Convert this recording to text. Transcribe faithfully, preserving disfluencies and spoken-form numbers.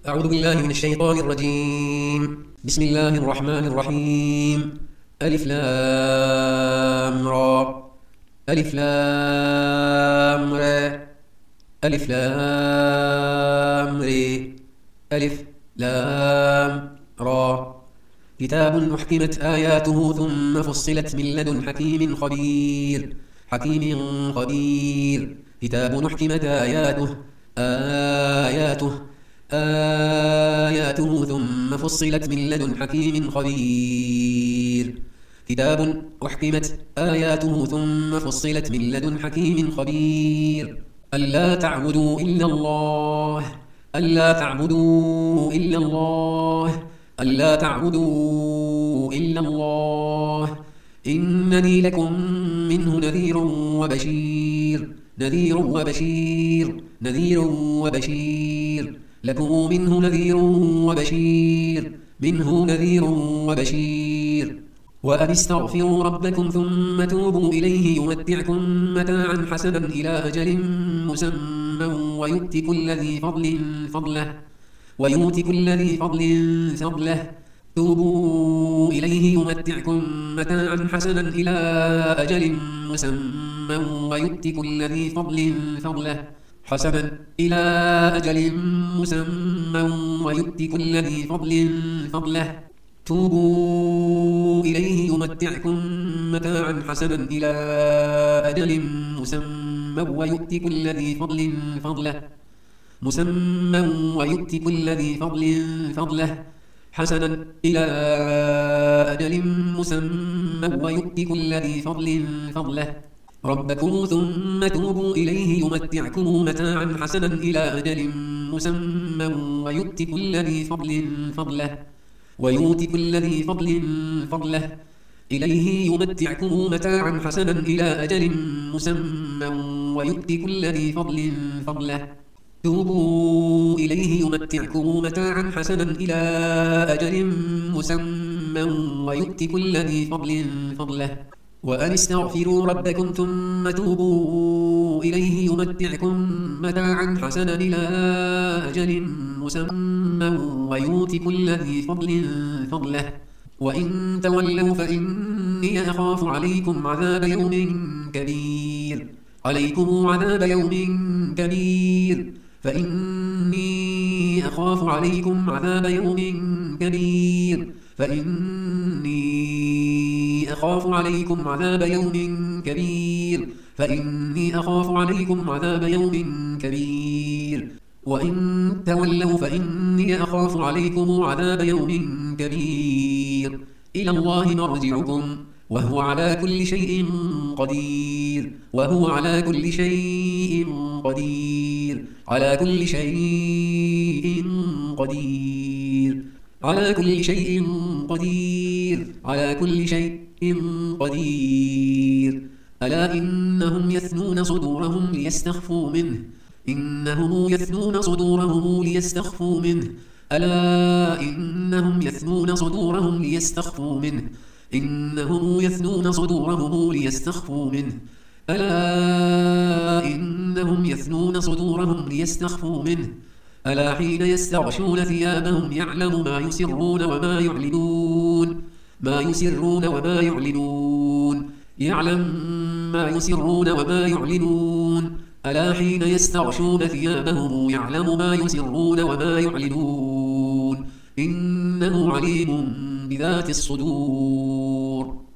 أعوذ بالله من الشيطان الرجيم. بسم الله الرحمن الرحيم. ألف لام را ألف لام را ألف لام ري ألف لام را كتاب أحكمت آياته ثم فصلت من لدن حكيم خبير حكيم خبير كتاب أحكمت آياته آياته آياته ثم فصلت من لدن حكيم خبير كتاب أحكمت آياته ثم فصلت من لدن حكيم خبير ألا تعبدوا إلا الله ألا تعبدوا إلا الله ألا تعبدوا إلا الله إنني لكم منه نذير وبشير نذير وبشير نذير وبشير لكم منه نذير وبشير منه نذير وبشير وأن استغفروا ربكم ثم توبوا إليه يمتعكم متاعا حسنا إلى أجل مسمى ويؤت كل ذي فضل فضله ويؤت كل ذي فضل فضله توبوا إليه يمتعكم متاعا حسنا إلى أجل مسمى ويؤت كل ذي فضل فضله حسنا إلى أجل مسمى ويؤت كل ذي فضل فضله توبوا إليه يمتعكم متاعا حسنا إلى أجل مسمى ويؤت كل ذي فضل فضله مسمى ويؤت كل ذي فضل فضله حسنا إلى أجل مسمى ويؤت كل ذي فضل فضله ربكم ثم توبوا إليه يمتعكم متاعا حسنا إلى أجل مسمى ويؤت كل ذي فضل فضله ويؤت كل ذي فضل فضله إليه يمتعكم متاعا حسنا إلى أجل مسمى ويؤت كل ذي فضل فضله توبوا إليه يمتعكم متاعا حسنا إلى أجل مسمى ويؤت كل ذي فضل فضله وأن استغفروا ربكم ثم توبوا إليه يمتعكم متاعا حسنا إلى أجل مسمى ويؤت كل ذي فضل فضله وإن تولوا فإني أخاف عليكم عذاب يوم كبير عليكم عذاب يوم كبير فإني أخاف عليكم عذاب يوم كبير فإني أخاف عليكم عذاب يوم كبير فإني أخاف عليكم عذاب يوم كبير وإن تولوا فإني أخاف عليكم عذاب يوم كبير إلى الله مرجعكم وهو على كل شيء قدير وهو على كل شيء قدير على كل شيء قدير على كل شيء قدير على كل شيء قدير ألا إنهم يثنون صدورهم ليستخفوا منه إنهم يثنون صدورهم ليستخفوا منه ألا إنهم يثنون صدورهم ليستخفوا منه إنهم يثنون صدورهم ليستخفوا منه ألا إنهم يثنون صدورهم ليستخفوا منه ألا حين يستغشون ثيابهم يعلم ما يسرون وما يعلنون ما يسرون وما يعلنون يعلم ما يسرون وما يعلنون ألا حين يستغشون ثيابهم يعلم ما يسرون وما يعلنون إنه عليم بذات الصدور.